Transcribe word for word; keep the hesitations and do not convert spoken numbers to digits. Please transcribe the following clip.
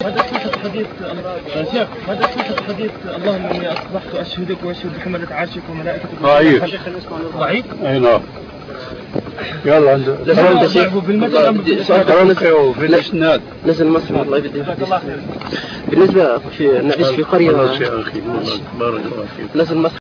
هذا صحة حديث يا شيخ، هذا صحة حديث اللهم إني أصبحت أشهدك وأشهد بحملة عرشك وملائكتك. ضعيف. ضعيف؟ أي نعم. يلا عند في الإسناد. نزل مصر الله يبدي. بالنسبة في نعيش في قرية. بارك الله فيك. نزل مصر.